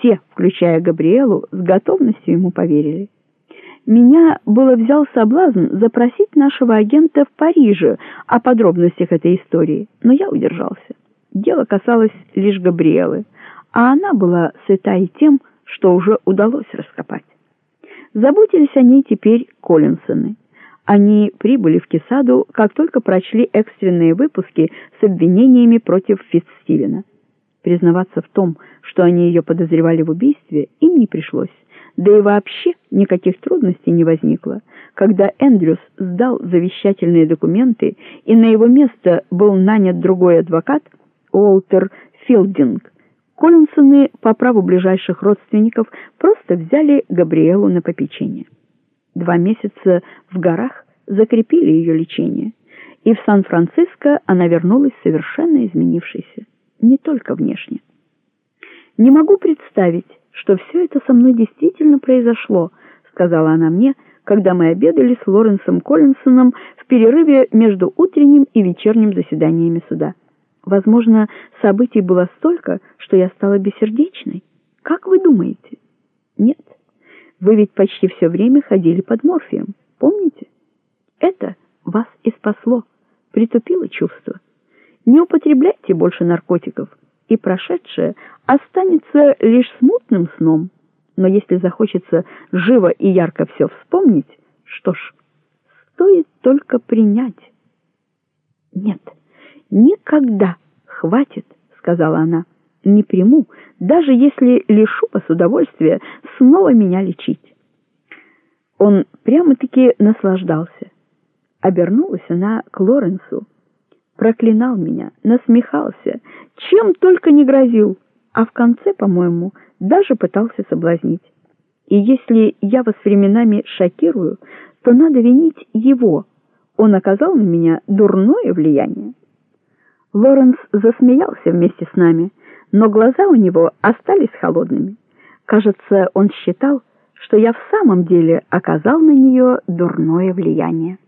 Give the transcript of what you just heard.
Все, включая Габриэлу, с готовностью ему поверили. Меня было взял соблазн запросить нашего агента в Париже о подробностях этой истории, но я удержался. Дело касалось лишь Габриэлы, а она была сыта и тем, что уже удалось раскопать. Заботились о ней теперь Коллинсоны. Они прибыли в Кесаду, как только прочли экстренные выпуски с обвинениями против Фитцстивена. Признаваться в том, что они ее подозревали в убийстве, им не пришлось. Да и вообще никаких трудностей не возникло. Когда Эндрюс сдал завещательные документы, и на его место был нанят другой адвокат, Уолтер Филдинг, Коллинсоны по праву ближайших родственников просто взяли Габриэлу на попечение. 2 месяца в горах закрепили ее лечение, и в Сан-Франциско она вернулась совершенно изменившейся, не только внешне. «Не могу представить, что все это со мной действительно произошло», — сказала она мне, когда мы обедали с Лоренсом Коллинсоном в перерыве между утренним и вечерним заседаниями суда. «Возможно, событий было столько, что я стала бессердечной. Как вы думаете?» «Нет. Вы ведь почти все время ходили под морфием, помните? Это вас и спасло, притупило чувства. Не употребляйте больше наркотиков, и прошедшее останется лишь смутным сном. Но если захочется живо и ярко все вспомнить, что ж, стоит только принять». «Нет, никогда, хватит», — сказала она. «Не приму, даже если лишу вас удовольствия снова меня лечить». Он прямо-таки наслаждался. Обернулась она к Лоренсу. Проклинал меня, насмехался, чем только не грозил, а в конце, по-моему, даже пытался соблазнить. И если я вас временами шокирую, то надо винить его. Он оказал на меня дурное влияние. Лоренс засмеялся вместе с нами, но глаза у него остались холодными. Кажется, он считал, что я в самом деле оказал на нее дурное влияние.